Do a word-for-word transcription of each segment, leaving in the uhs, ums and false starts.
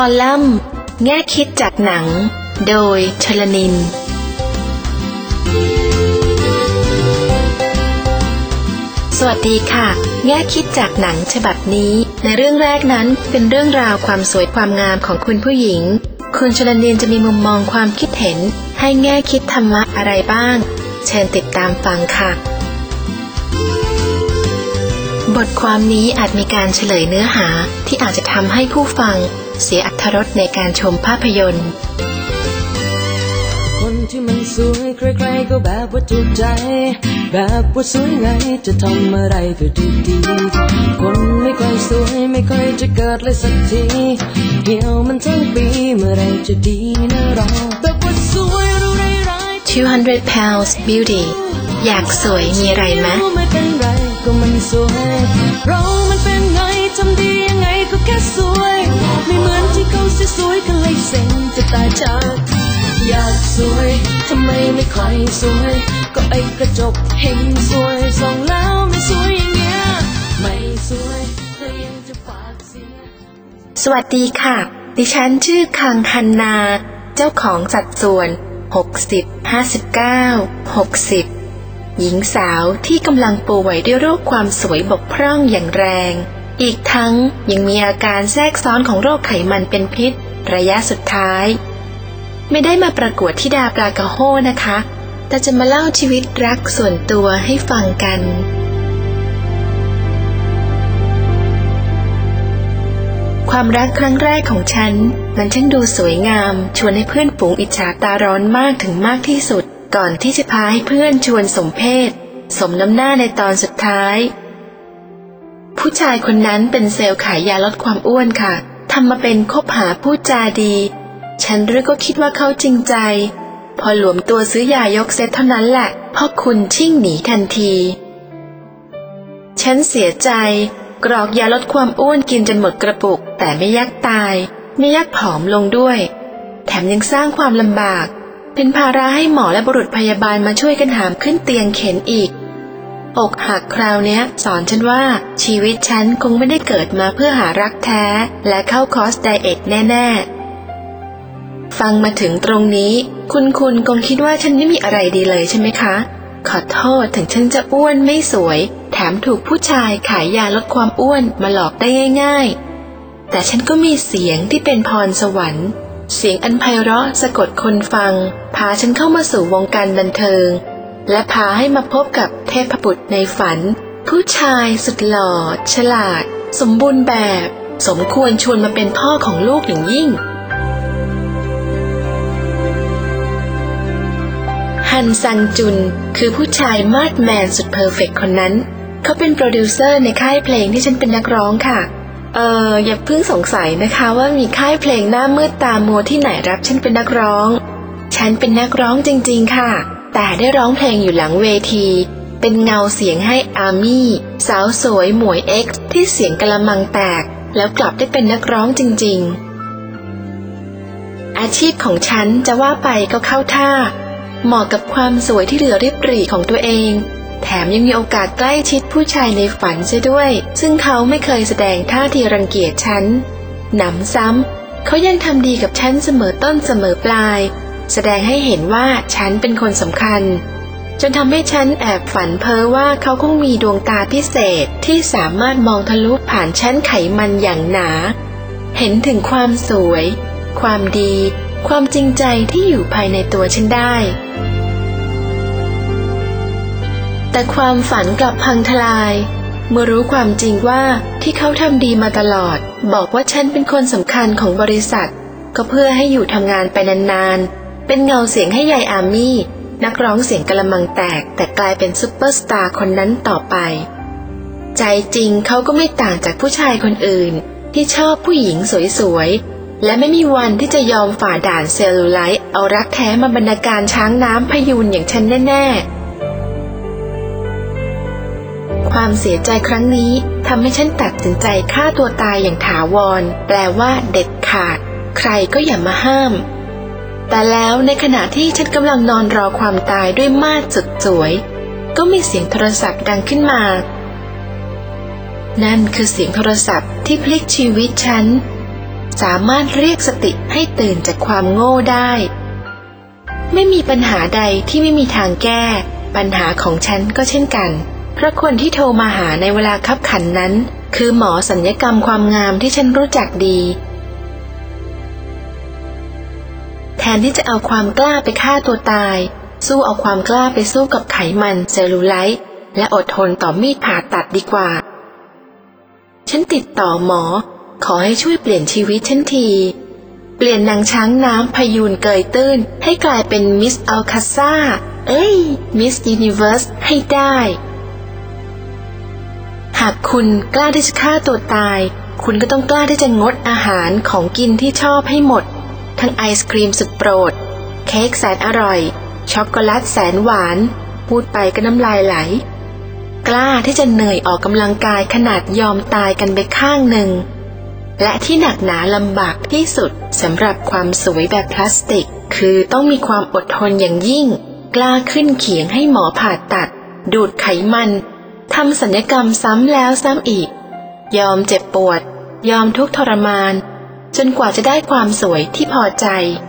อลัมน์แง่คิดจากหนังโดยชลนินสวัสดีค่ะแง่คิดจากหนังฉบับนี้ในเรื่องแรกนั้นเป็นเรื่องราวความสวยความงามของคุณผู้หญิงคุณชลนินจะมีมุมมองความคิดเห็นให้แง่คิดธรรมะอะไรบ้างเชิญติดตามฟังค่ะบทความนี้อาจมีการเฉลยเนื้อหาที่อาจจะทำให้ผู้ฟังเสียอรรถรสในการชมภาพยนตร์คนที่มันสวยใครๆก็แบบว่าถูกใจแบบว่าสวยไงจะทำอะไรก็ดูดีคนไม่ค่อยสวยไม่ค่อยจะเกิดเลยสักทีเหี่ยวมันทั้งปีเมื่อไรจะดีนะเราแบบว่าสวยรู้ไรไร two hundred pounds beauty อยากสวยมีอะไรไหมไม่เป็นไรก็มันสวยเรามันเป็นไงทำดียังไงก็แค่สวยไม่เหมือนที่เขาสวยๆกันเลยเซ็งจะตายจากอยากสวยทำไมไม่ค่อยสวยก็ไอ้กระจกเห็นสวยส่องแล้วไม่สวยอย่างเงี้ยไม่สวยเธอยังจะฝากเสียสวัสดีค่ะดิฉันชื่อคังคันนาเจ้าของสัดส่วนหกสิบ ห้าสิบเก้า หกสิบหญิงสาวที่กำลังป่วยด้วยโรคความสวยบกพร่องอย่างแรงอีกทั้งยังมีอาการแทรกซ้อนของโรคไขมันเป็นพิษระยะสุดท้ายไม่ได้มาประกวดธิดาปลากระโห้นะคะแต่จะมาเล่าชีวิตรักส่วนตัวให้ฟังกันความรักครั้งแรกของฉันมันช่างดูสวยงามชวนให้เพื่อนฝูงอิจฉาตาร้อนมากถึงมากที่สุดก่อนที่จะพาให้เพื่อนชวนสมเพศสมน้ำหน้าในตอนสุดท้ายผู้ชายคนนั้นเป็นเซลล์ขายยาลดความอ้วนค่ะทำมาเป็นคบหาพูดจาดีฉันรึก็คิดว่าเขาจริงใจพอหลวมตัวซื้อยายกเซตเท่านั้นแหละพ่อคุณชิ่งหนีทันทีฉันเสียใจกรอกยาลดความอ้วนกินจนหมดกระปุกแต่ไม่ยักตายไม่ยักผอมลงด้วยแถมยังสร้างความลำบากเป็นภาระให้หมอและบุรุษพยาบาลมาช่วยกันหามขึ้นเตียงเข็นอีกอกหักคราวเนี้ยสอนฉันว่าชีวิตฉันคงไม่ได้เกิดมาเพื่อหารักแท้และเข้าคอร์สไดเอทแน่ๆฟังมาถึงตรงนี้คุณคุณคงคิดว่าฉันไม่มีอะไรดีเลยใช่ไหมคะขอโทษถึงฉันจะอ้วนไม่สวยแถมถูกผู้ชายขายยาลดความอ้วนมาหลอกได้ง่ายๆแต่ฉันก็มีเสียงที่เป็นพรสวรรค์เสียงอันไพเราะสะกดคนฟังพาฉันเข้ามาสู่วงการบันเทิงและพาให้มาพบกับเทพบุตรในฝันผู้ชายสุดหล่อฉลาดสมบูรณ์แบบสมควรชวนมาเป็นพ่อของลูกอย่างยิ่งฮันซังจุนคือผู้ชายมาดแมนสุดเพอร์เฟกต์คนนั้นเขาเป็นโปรดิวเซอร์ในค่ายเพลงที่ฉันเป็นนักร้องค่ะเอ่ออย่าเพิ่งสงสัยนะคะว่ามีค่ายเพลงหน้ามืดตามัวที่ไหนรับฉันเป็นนักร้องฉันเป็นนักร้องจริงๆค่ะแต่ได้ร้องเพลงอยู่หลังเวทีเป็นเงาเสียงให้อาร์มี่สาวสวยหมวยเอ็กซ์ที่เสียงกะละมังแตกแล้วกลับได้เป็นนักร้องจริงๆอาชีพของฉันจะว่าไปก็เข้าท่าเหมาะกับความสวยที่เหลือริบหรี่ของตัวเองแถมยังมีโอกาสใกล้ชิดผู้ชายในฝันซะด้วยซึ่งเขาไม่เคยแสดงท่าทีรังเกียจฉันหนำซ้ำเขายังทำดีกับฉันเสมอต้นเสมอปลายแสดงให้เห็นว่าฉันเป็นคนสำคัญจนทำให้ฉันแอบฝันเพ้อว่าเขาคงมีดวงตาพิเศษที่สามารถมองทะลุผ่านชั้นไขมันอย่างหนาเห็นถึงความสวยความดีความจริงใจที่อยู่ภายในตัวฉันได้แต่ความฝันกลับพังทลายเมื่อรู้ความจริงว่าที่เขาทำดีมาตลอดบอกว่าฉันเป็นคนสำคัญของบริษัทก็เพื่อให้อยู่ทำงานไปนานๆเป็นเงาเสียงให้ยายอาร์มี่นักร้องเสียงกะละมังแตกแต่กลายเป็นซุปเปอร์สตาร์คนนั้นต่อไปใจจริงเขาก็ไม่ต่างจากผู้ชายคนอื่นที่ชอบผู้หญิงสวยๆและไม่มีวันที่จะยอมฝ่าด่านเซลลูไลท์เอารักแท้มาบรรณาการช้างน้ำพยูนอย่างฉันแน่ๆความเสียใจครั้งนี้ทำให้ฉันตัดสินใจฆ่าตัวตายอย่างถาวรแปลว่าเด็ดขาดใครก็อย่ามาห้ามแต่แล้วในขณะที่ฉันกำลังนอนรอความตายด้วยมาดสุดสวยก็มีเสียงโทรศัพท์ดังขึ้นมานั่นคือเสียงโทรศัพท์ที่พลิกชีวิตฉันสามารถเรียกสติให้ตื่นจากความโง่ได้ไม่มีปัญหาใดที่ไม่มีทางแก้ปัญหาของฉันก็เช่นกันเพราะคนที่โทรมาหาในเวลาคับขันนั้นคือหมอศัลยกรรมความงามที่ฉันรู้จักดีแทนที่จะเอาความกล้าไปฆ่าตัวตายสู้เอาความกล้าไปสู้กับไขมันเซลลูไลท์และอดทนต่อมีดผ่าตัดดีกว่าฉันติดต่อหมอขอให้ช่วยเปลี่ยนชีวิตฉันทีเปลี่ยนนางช้างน้ำพยูนเกยตื้นให้กลายเป็นมิสอัลคาซ่าเอ้ยมิสยูนิเวิร์สให้ได้หากคุณกล้าที่จะฆ่าตัวตายคุณก็ต้องกล้าที่จะงดอาหารของกินที่ชอบให้หมดทั้งไอศกรีมสุดโปรดเค้กแสนอร่อยช็อกโกแลตแสนหวานพูดไปก็น้ำลายไหลกล้าที่จะเหนื่อยออกกำลังกายขนาดยอมตายกันไปข้างหนึ่งและที่หนักหนาลำบากที่สุดสำหรับความสวยแบบพลาสติกคือต้องมีความอดทนอย่างยิ่งกล้าขึ้นเขียงให้หมอผ่าตัดดูดไขมันทำศัลยกรรมซ้ำแล้วซ้ำอีกยอมเจ็บปวดยอมทุกข์ทรมานจนกว่าจะได้ความสวยที่พอใจ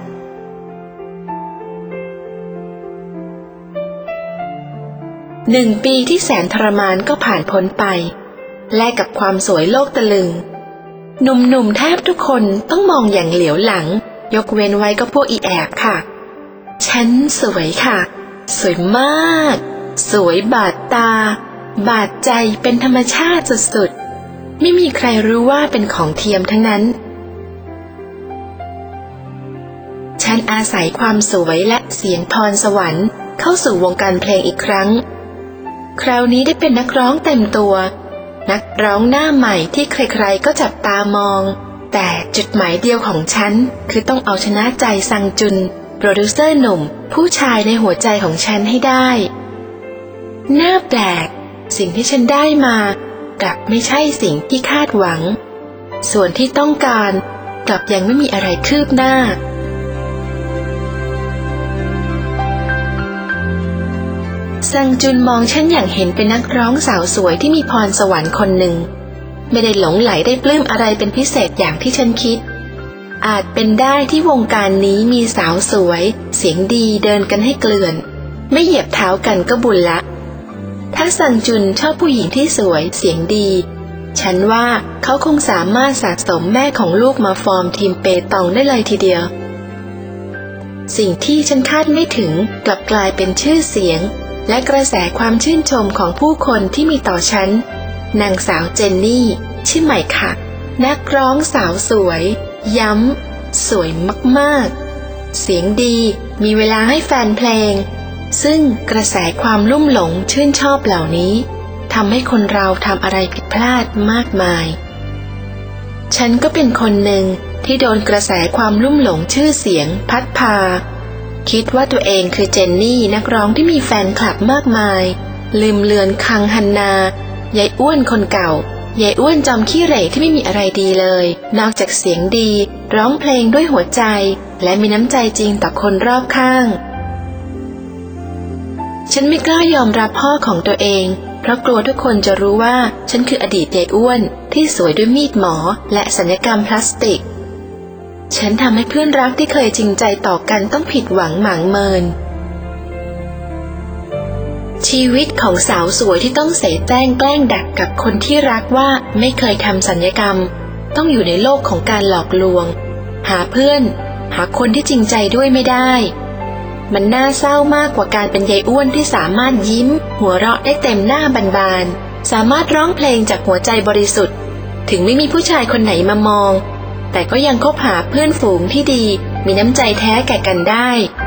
หนึ่งปีที่แสนทรมานก็ผ่านพ้นไปแลกกับความสวยโลกตะลึงหนุ่มๆแทบทุกคนต้องมองอย่างเหลียวหลังยกเว้นไว้ก็พวกอีแอบค่ะฉันสวยค่ะสวยมากสวยบาดตาบาดใจเป็นธรรมชาติสุดๆไม่มีใครรู้ว่าเป็นของเทียมทั้งนั้นฉันอาศัยความสวยและเสียงพรสวรรค์เข้าสู่วงการเพลงอีกครั้งคราวนี้ได้เป็นนักร้องเต็มตัวนักร้องหน้าใหม่ที่ใครๆก็จับตามองแต่จุดหมายเดียวของฉันคือต้องเอาชนะใจซังจุนโปรดิวเซอร์หนุ่มผู้ชายในหัวใจของฉันให้ได้น่าแปลกสิ่งที่ฉันได้มากลับไม่ใช่สิ่งที่คาดหวังส่วนที่ต้องการกลับยังไม่มีอะไรคืบหน้าซังจุนมองฉันอย่างเห็นเป็นนักร้องสาวสวยที่มีพรสวรรค์คนหนึ่งไม่ได้หลงไหลได้ปลื้มอะไรเป็นพิเศษอย่างที่ฉันคิดอาจเป็นได้ที่วงการนี้มีสาวสวยเสียงดีเดินกันให้เกลื่อนไม่เหยียบเท้ากันก็บุญละถ้าซังจุนชอบผู้หญิงที่สวยเสียงดีฉันว่าเขาคงสามารถสะสมแม่ของลูกมาฟอร์มทีมเปตองได้เลยทีเดียวสิ่งที่ฉันคาดไม่ถึงกลับกลายเป็นชื่อเสียงและกระแสความชื่นชมของผู้คนที่มีต่อฉันนางสาวเจนนี่ชื่อใหม่ค่ะนักร้องสาวสวยย้ำสวยมากๆเสียงดีมีเวลาให้แฟนเพลงซึ่งกระแสความลุ่มหลงชื่นชอบเหล่านี้ทำให้คนเราทำอะไรผิดพลาดมากมายฉันก็เป็นคนหนึ่งที่โดนกระแสความลุ่มหลงชื่อเสียงพัดพาคิดว่าตัวเองคือเจนนี่นักร้องที่มีแฟนคลับมากมายลืมเลือนคังฮันนายายอ้วนคนเก่ายายอ้วนจอมขี้เหร่ที่ไม่มีอะไรดีเลยนอกจากเสียงดีร้องเพลงด้วยหัวใจและมีน้ำใจจริงต่อคนรอบข้างฉันไม่กล้ายอมรับพ่อของตัวเองเพราะกลัวทุกคนจะรู้ว่าฉันคืออดีตยายอ้วนที่สวยด้วยมีดหมอและศัลยกรรมพลาสติกฉันทำให้เพื่อนรักที่เคยจริงใจต่อกันต้องผิดหวังหมางเมินชีวิตของสาวสวยที่ต้องเสแสร้งแกล้งดักกับคนที่รักว่าไม่เคยทำศัลยกรรมต้องอยู่ในโลกของการหลอกลวงหาเพื่อนหาคนที่จริงใจด้วยไม่ได้มันน่าเศร้ามากกว่าการเป็นยายอ้วนที่สามารถยิ้มหัวเราะได้เต็มหน้าบานๆสามารถร้องเพลงจากหัวใจบริสุทธิ์ถึงไม่มีผู้ชายคนไหนมามองแต่ก็ยังคบหาเพื่อนฝูงที่ดีมีน้ำใจแท้แก่กันได้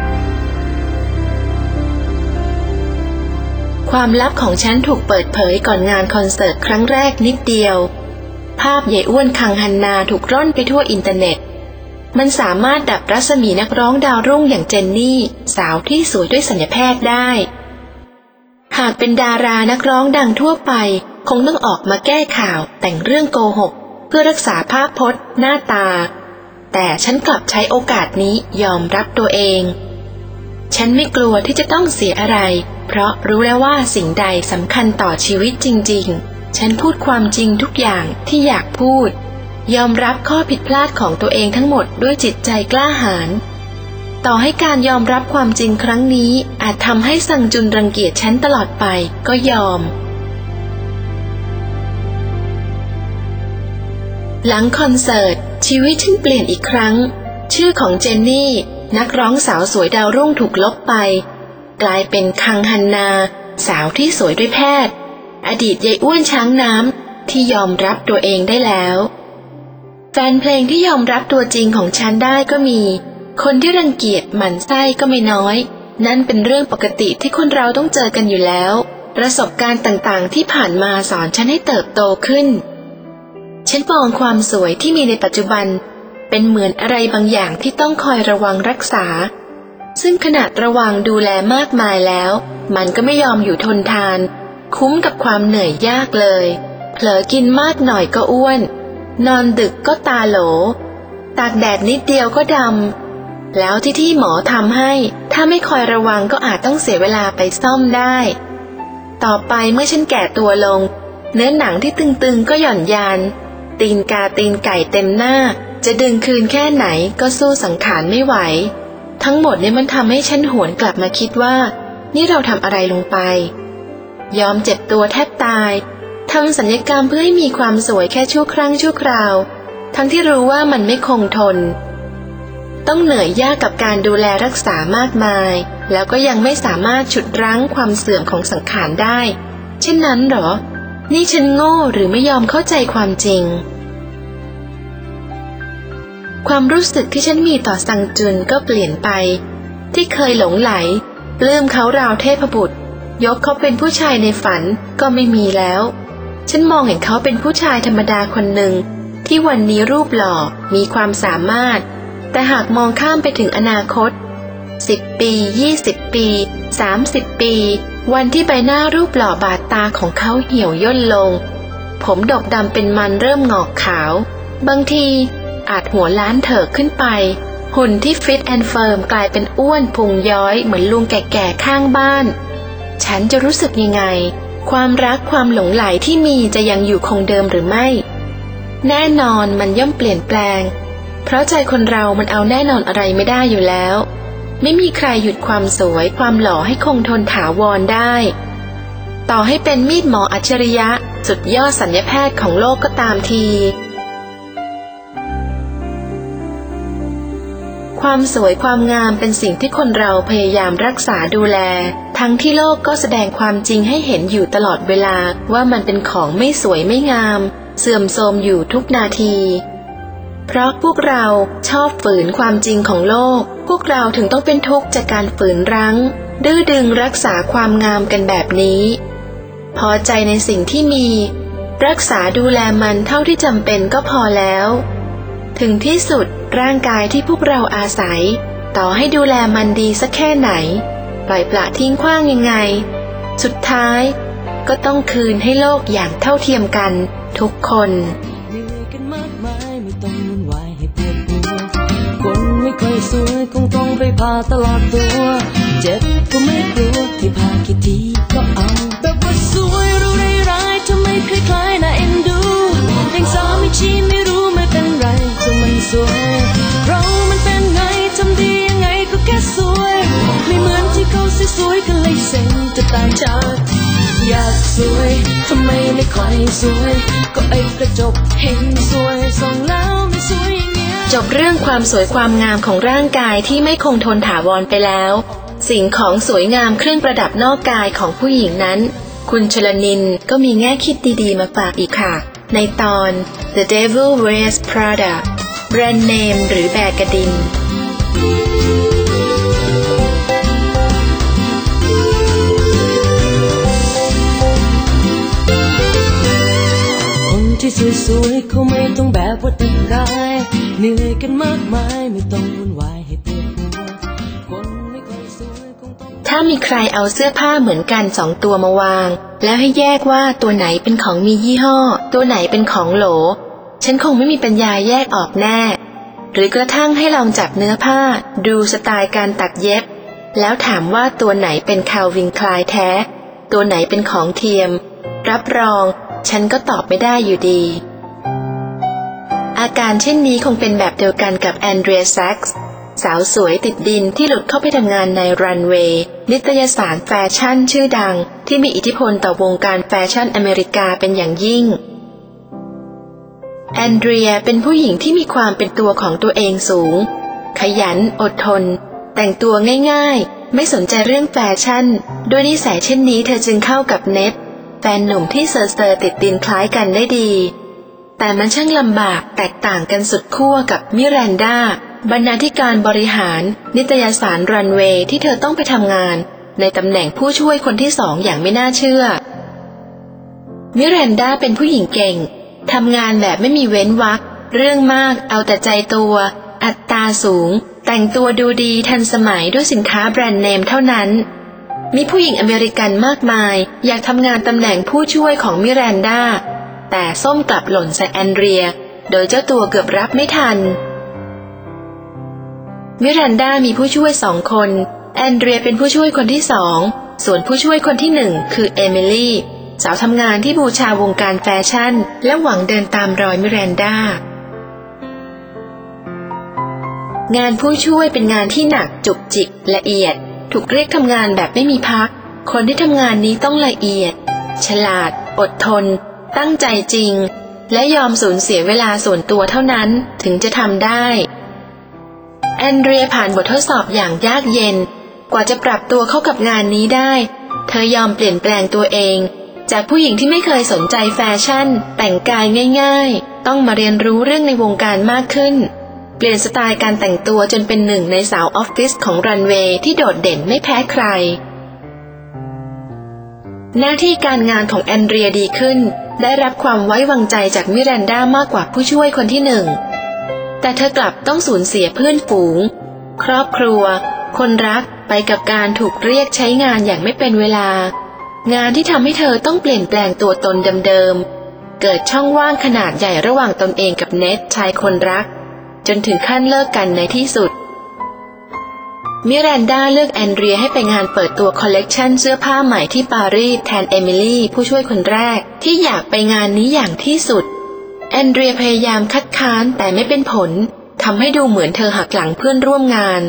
ความลับของฉันถูกเปิดเผยก่อนงานคอนเสิร์ตครั้งแรกนิดเดียวภาพยายอ้วนคังฮันนาถูกร่อนไปทั่วอินเทอร์เน็ตมันสามารถดับรัศมีนักร้องดาวรุ่งอย่างเจนนี่สาวที่สวยด้วยศัลยแพทย์ได้หากเป็นดารานักร้องดังทั่วไปคงต้องออกมาแก้ข่าวแต่งเรื่องโกหกเพื่อรักษาภาพพจน์หน้าตาแต่ฉันกลับใช้โอกาสนี้ยอมรับตัวเองฉันไม่กลัวที่จะต้องเสียอะไรเพราะรู้แล้วว่าสิ่งใดสำคัญต่อชีวิตจริงๆฉันพูดความจริงทุกอย่างที่อยากพูดยอมรับข้อผิดพลาดของตัวเองทั้งหมดด้วยจิตใจกล้าหาญต่อให้การยอมรับความจริงครั้งนี้อาจทำให้ซังจุนรังเกียจฉันตลอดไปก็ยอมหลังคอนเสิร์ตชีวิตฉันเปลี่ยนอีกครั้งชื่อของเจนนี่นักร้องสาวสวยดาวรุ่งถูกลบไปกลายเป็นคังฮันนาสาวที่สวยด้วยแพทย์อดีตยายอ้วนช้างน้ำที่ยอมรับตัวเองได้แล้วแฟนเพลงที่ยอมรับตัวจริงของฉันได้ก็มีคนที่รังเกียจหมั่นไส้ก็ไม่น้อยนั่นเป็นเรื่องปกติที่คนเราต้องเจอกันอยู่แล้วประสบการณ์ต่างๆที่ผ่านมาสอนฉันให้เติบโตขึ้นฉันมองความสวยที่มีในปัจจุบันเป็นเหมือนอะไรบางอย่างที่ต้องคอยระวังรักษาซึ่งขนาดระวังดูแลมากมายแล้วมันก็ไม่ยอมอยู่ทนทานคุ้มกับความเหนื่อยยากเลยเผลอกินมากหน่อยก็อ้วนนอนดึกก็ตาโหลตากแดดนิดเดียวก็ดำแล้วที่ที่หมอทำให้ถ้าไม่คอยระวังก็อาจต้องเสียเวลาไปซ่อมได้ต่อไปเมื่อฉันแก่ตัวลงเนื้อหนังที่ตึงๆก็หย่อนยานตีนกาตีนไก่เต็มหน้าจะดึงคืนแค่ไหนก็สู้สังขารไม่ไหวทั้งหมดนี้มันทำให้ฉันหวนกลับมาคิดว่านี่เราทำอะไรลงไปยอมเจ็บตัวแทบตายทำศัลยกรรมเพื่อให้มีความสวยแค่ชั่วครั้งชั่วคราวทั้งที่รู้ว่ามันไม่คงทนต้องเหนื่อยยากกับการดูแลรักษามากมายแล้วก็ยังไม่สามารถฉุดรั้งความเสื่อมของสังขารได้เช่นนั้นหรอนี่ฉันโง่หรือไม่ยอมเข้าใจความจริงความรู้สึกที่ฉันมีต่อซังจุนก็เปลี่ยนไปที่เคยหลงไหลปลื้มเขาราวเทพบุตรยกเขาเป็นผู้ชายในฝันก็ไม่มีแล้วฉันมองเห็นเขาเป็นผู้ชายธรรมดาคนหนึ่งที่วันนี้รูปหล่อมีความสามารถแต่หากมองข้ามไปถึงอนาคตสิบปียี่สิบปีสามสิบปีวันที่ใบหน้ารูปหล่อบาดตาของเขาเหี่ยวย่นลงผมดกดำเป็นมันเริ่มงอกขาวบางทีอาจหัวล้านเถิกขึ้นไปหุ่นที่ฟิตแอนด์เฟิร์มกลายเป็นอ้วนพุงย้อยเหมือนลุงแก่ๆข้างบ้านฉันจะรู้สึกยังไงความรักความหลงใหลที่มีจะยังอยู่คงเดิมหรือไม่แน่นอนมันย่อมเปลี่ยนแปลงเพราะใจคนเรามันเอาแน่นอนอะไรไม่ได้อยู่แล้วไม่มีใครหยุดความสวยความหล่อให้คงทนถาวรได้ต่อให้เป็นมีดหมออัจฉริยะสุดยอดศัลยแพทย์ของโลกก็ตามทีความสวยความงามเป็นสิ่งที่คนเราพยายามรักษาดูแลทั้งที่โลกก็แสดงความจริงให้เห็นอยู่ตลอดเวลาว่ามันเป็นของไม่สวยไม่งามเสื่อมโทรมอยู่ทุกนาทีเพราะพวกเราชอบฝืนความจริงของโลกพวกเราถึงต้องเป็นทุกข์จากการฝืนรั้งดื้อดึงรักษาความงามกันแบบนี้พอใจในสิ่งที่มีรักษาดูแลมันเท่าที่จำเป็นก็พอแล้วถึงที่สุดร่างกายที่พวกเราอาศัยต่อให้ดูแลมันดีสักแค่ไหนปล่อยปละทิ้งขว้างยังไงสุดท้ายก็ต้องคืนให้โลกอย่างเท่าเทียมกันทุกคนเหนื่อยกันมากมายไม่ต้องวุ่นวายให้ปวดหัวคนไม่ค่อยสวยคงต้องไปผ่าตลอดตัวเจ็บก็ไม่กลัวให้ผ่ากี่ทีก็เอาแบบว่าสวยรู้ได้ร้ายทำไมคล้ายๆน่าเอ็นดูเด็กสาวไม่ชี้ไม่รู้ไม่เป็นไรก็มันสวยเรามันเป็นไงทำดียังไงก็แค่สวยไม่เหมือนที่เขาสวยๆกันเลยเซ็งจะตายจากอยากสวยทำไมไม่ค่อยสวยก็ไอ้กระจกเห็นสวยส่องแล้วไม่สวยอย่างเงี้ยจบเรื่องความสวยความงามของร่างกายที่ไม่คงทนถาวรไปแล้วสิ่งของสวยงามเครื่องประดับนอกกายของผู้หญิงนั้นคุณชลนินก็มีแง่คิดดีๆมาฝากอีกค่ะในตอน The Devil Wears Prada แบรนด์เนมหรือแบกกระดินที่สวยๆเขาไม่ต้องแบบว่าแต่งกายเหนื่อยกันมากมายไม่ต้องวุ่นวายให้ปวดหัวคนไม่ค่อยสวยคงต้องถ้ามีใครเอาเสื้อผ้าเหมือนกันสองตัวมาวางแล้วให้แยกว่าตัวไหนเป็นของมียี่ห้อตัวไหนเป็นของโหลฉันคงไม่มีปัญญาแยกออกแน่หรือกระทั่งให้ลองจับเนื้อผ้าดูสไตล์การตัดเย็บแล้วถามว่าตัวไหนเป็นคาลวินไคลน์แท้ตัวไหนเป็นของเทียมรับรองฉันก็ตอบไม่ได้อยู่ดีออาการเช่นนี้คงเป็นแบบเดียวกันกับแอนเดรีย แซ็กซ์สาวสวยติดดินที่หลุดเข้าไปทำงานในรันเวย์นิตยสารแฟชั่นชื่อดังที่มีอิทธิพลต่อวงการแฟชั่นอเมริกาเป็นอย่างยิ่งแอนเดรียเป็นผู้หญิงที่มีความเป็นตัวของตัวเองสูงขยันอดทนแต่งตัวง่ายๆไม่สนใจเรื่องแฟชั่นด้วยนิสัยเช่นนี้เธอจึงเข้ากับเน็ตแฟนหนุ่มที่เซอร์เซอร์ติดดินคล้ายกันได้ดีแต่มันช่างลำบากแตกต่างกันสุดขั้วกับมิรันดาบรรณาธิการบริหารนิตยสารรันเวย์ที่เธอต้องไปทำงานในตำแหน่งผู้ช่วยคนที่สองอย่างไม่น่าเชื่อมิรันดาเป็นผู้หญิงเก่งทำงานแบบไม่มีเว้นวรรคเรื่องมากเอาแต่ใจตัวอัตราสูงแต่งตัวดูดีทันสมัยด้วยสินค้าแบรนด์เนมเท่านั้นมีผู้หญิงอเมริกันมากมายอยากทำงานตำแหน่งผู้ช่วยของมิรันดาแต่ส้มกลับหล่นใส่แอนเดรียโดยเจ้าตัวเกือบรับไม่ทันมิรันดามีผู้ช่วยสองคนแอนเดรียเป็นผู้ช่วยคนที่สองส่วนผู้ช่วยคนที่หนึ่งคือเอมิลี่สาวทำงานที่บูชาวงการแฟชั่นและหวังเดินตามรอยมิรันดางานผู้ช่วยเป็นงานที่หนักจุกจิกละเอียดถูกเรียกทำงานแบบไม่มีพักคนที่ทำงานนี้ต้องละเอียดฉลาดอดทนตั้งใจจริงและยอมสูญเสียเวลาส่วนตัวเท่านั้นถึงจะทำได้แอนเดรียผ่านบททดสอบอย่างยากเย็นกว่าจะปรับตัวเข้ากับงานนี้ได้เธอยอมเปลี่ยนแปลงตัวเองจากผู้หญิงที่ไม่เคยสนใจแฟชั่นแต่งกายง่ายๆต้องมาเรียนรู้เรื่องในวงการมากขึ้นเปลี่ยนสไตล์การแต่งตัวจนเป็นหนึ่งในสาวออฟฟิศของรันเวย์ที่โดดเด่นไม่แพ้ใครหน้าที่การงานของแอนเดรียดีขึ้นได้รับความไว้วางใจจากมิรันดามากกว่าผู้ช่วยคนที่หนึ่งแต่เธอกลับต้องสูญเสียเพื่อนฝูงครอบครัวคนรักไปกับการถูกเรียกใช้งานอย่างไม่เป็นเวลางานที่ทำให้เธอต้องเปลี่ยนแปลงตัวตนเดิมๆเกิดช่องว่างขนาดใหญ่ระหว่างตนเองกับเน็ตชายคนรักจนถึงขั้นเลิกกันในที่สุดมิรันดาเลือกแอนเดรียให้ไปงานเปิดตัวคอลเลกชันเสื้อผ้าใหม่ที่ปารีสแทนเอมิลี่ผู้ช่วยคนแรกที่อยากไปงานนี้อย่างที่สุดแอนเดรียพยายามคัดค้านแต่ไม่เป็นผลทำให้ดูเหมือนเธอหักหลังเพื่อนร่วมงาน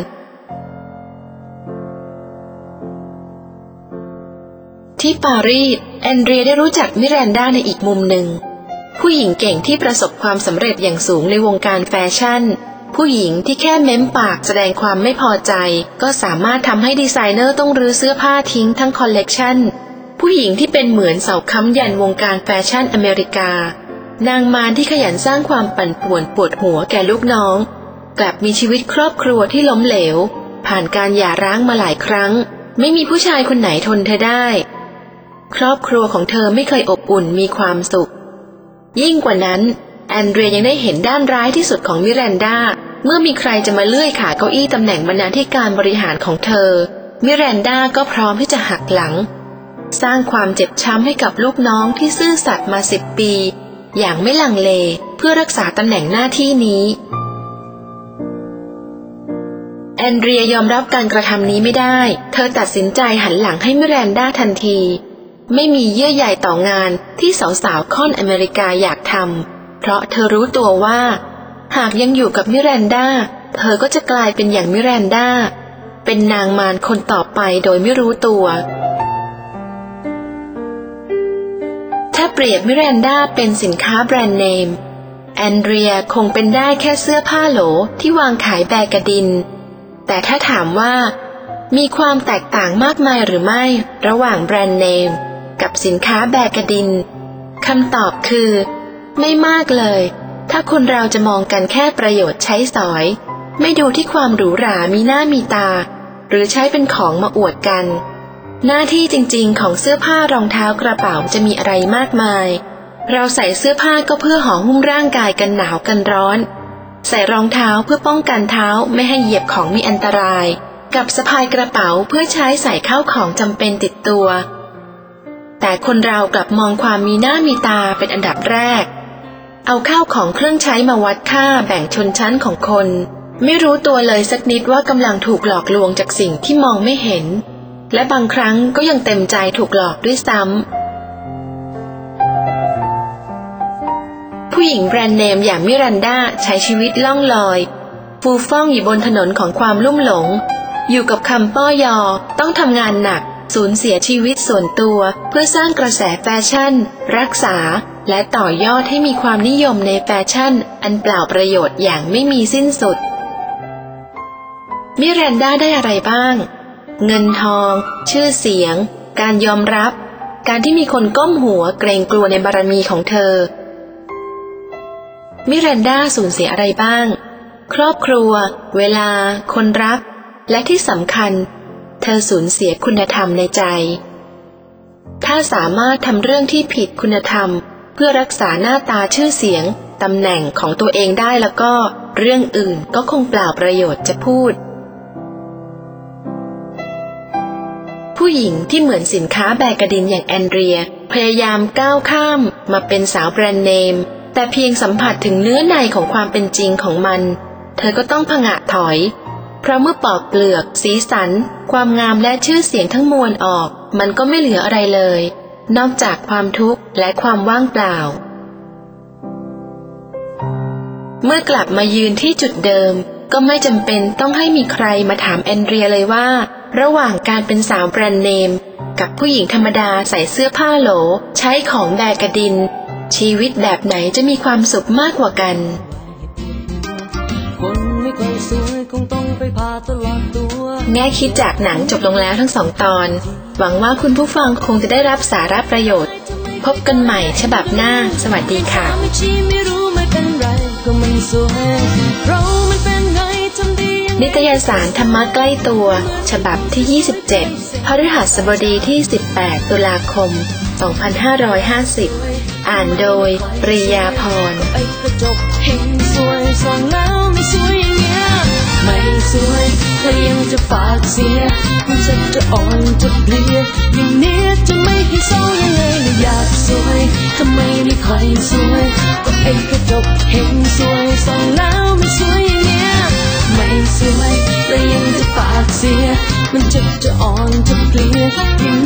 ที่ปารีสแอนเดรียได้รู้จักมิรันดาในอีกมุมหนึ่งผู้หญิงเก่งที่ประสบความสำเร็จอย่างสูงในวงการแฟชั่นผู้หญิงที่แค่เม้มปากแสดงความไม่พอใจก็สามารถทำให้ดีไซเนอร์ต้องรื้อเสื้อผ้าทิ้งทั้งคอลเลกชันผู้หญิงที่เป็นเหมือนเสาค้ำยันวงการแฟชั่นอเมริกานางมารที่ขยันสร้างความปั่นป่วนปวดหัวแก่ลูกน้องกลับมีชีวิตครอบครัวที่ล้มเหลวผ่านการหย่าร้างมาหลายครั้งไม่มีผู้ชายคนไหนทนเธอได้ครอบครัวของเธอไม่เคยอบอุ่นมีความสุขยิ่งกว่านั้นแอนเดรียยังได้เห็นด้านร้ายที่สุดของมิรันดาเมื่อมีใครจะมาเลื่อยขาเก้าอี้ตำแหน่งบรรณาธิการบริหารของเธอมิรันดาก็พร้อมที่จะหักหลังสร้างความเจ็บช้ำให้กับลูกน้องที่ซื่อสัตย์มาสิบปีอย่างไม่ลังเลเพื่อรักษาตำแหน่งหน้าที่นี้แอนเดรียยอมรับการกระทำนี้ไม่ได้เธอตัดสินใจหันหลังให้มิรันดาทันทีไม่มีเยื่อใยต่องานที่สาวๆค่อนอเมริกาอยากทำเพราะเธอรู้ตัวว่าหากยังอยู่กับมิรันดาเธอก็จะกลายเป็นอย่างมิรันดาเป็นนางมารคนต่อไปโดยไม่รู้ตัวถ้าเปรียบมิรันดาเป็นสินค้าแบรนด์เนมแอนเดรียคงเป็นได้แค่เสื้อผ้าโหลที่วางขายแบกกระดินแต่ถ้าถามว่ามีความแตกต่างมากมายหรือไม่ระหว่างแบรนด์เนมกับสินค้าแบกกระดินคำตอบคือไม่มากเลยถ้าคนเราจะมองกันแค่ประโยชน์ใช้สอยไม่ดูที่ความหรูหรามีหน้ามีตาหรือใช้เป็นของมาอวดกันหน้าที่จริงๆของเสื้อผ้ารองเท้ากระเป๋าจะมีอะไรมากมายเราใส่เสื้อผ้าก็เพื่อห่อหุ้มร่างกายกันหนาวกันร้อนใส่รองเท้าเพื่อป้องกันเท้าไม่ให้เหยียบของมีอันตรายกับสะพายกระเป๋าเพื่อใช้ใส่ข้าวของจำเป็นติดตัวแต่คนเรากลับมองความมีหน้ามีตาเป็นอันดับแรกเอาข้าวของเครื่องใช้มาวัดค่าแบ่งชนชั้นของคนไม่รู้ตัวเลยสักนิดว่ากำลังถูกหลอกลวงจากสิ่งที่มองไม่เห็นและบางครั้งก็ยังเต็มใจถูกหลอกด้วยซ้ำผู้หญิงแบรนด์เนมอย่างมิรันดาใช้ชีวิตล่องลอยฟูฟ่องอยู่บนถนนของความลุ่มหลงอยู่กับคำป้อยอต้องทำงานหนักสูญเสียชีวิตส่วนตัวเพื่อสร้างกระแสแฟชั่นรักษาและต่อยอดให้มีความนิยมในแฟชั่นอันเปล่าประโยชน์อย่างไม่มีสิ้นสุดมิรันดาได้อะไรบ้างเงินทองชื่อเสียงการยอมรับการที่มีคนก้มหัวเกรงกลัวในบารมีของเธอมิรันดาสูญเสียอะไรบ้างครอบครัวเวลาคนรักและที่สำคัญเธอสูญเสียคุณธรรมในใจถ้าสามารถทำเรื่องที่ผิดคุณธรรมเพื่อรักษาหน้าตาชื่อเสียงตำแหน่งของตัวเองได้แล้วก็เรื่องอื่นก็คงเปล่าประโยชน์จะพูดผู้หญิงที่เหมือนสินค้าแบกดินอย่างแอนเดรียพยายามก้าวข้ามมาเป็นสาวแบรนด์เนมแต่เพียงสัมผัสถึงเนื้อในของความเป็นจริงของมันเธอก็ต้องผงะถอยเพราะเมื่อปอกเปลือกสีสันความงามและชื่อเสียงทั้งมวลออกมันก็ไม่เหลืออะไรเลยนอกจากความทุกข์และความว่างเปล่าเมื่อกลับมายืนที่จุดเดิมก็ไม่จำเป็นต้องให้มีใครมาถามแอนเดรียเลยว่าระหว่างการเป็นสาวแบรนด์เนมกับผู้หญิงธรรมดาใส่เสื้อผ้าโหลใช้ของแบกดินชีวิตแบบไหนจะมีความสุขมากกว่ากันแง่คิดจากหนังจบลงแล้วทั้งสองตอนหวังว่าคุณผู้ฟังคงจะได้รับสาระประโยชน์พบกันใหม่ฉบับหน้าสวัสดีค่ะนิตยสารธรรมะใกล้ตัวฉบับที่ยี่สิบเจ็ดพฤหัสบดีที่สิบแปดตุลาคมสองพันห้าร้อยห้าสิบอ่านโดยปรียาพรไอ้กระจกเห็นสวยส่องแล้วไม่สวยอย่างเงี้ยไม่สวยถ้ายังจะฝากเสียมันจะจะอ่อนจะเพลียอย่างเนี้ยจะไม่ให้เศร้ายังไงเลยอยากสวยทำไมไม่ค่อยสวยก็ไอ้กระจกเห็นสวยส่องแล้วไม่สวยอย่างเงี้ยไม่สวยแล้วยังจะฝากเสียมันจะจะอ่อนจะเพลียอย่าง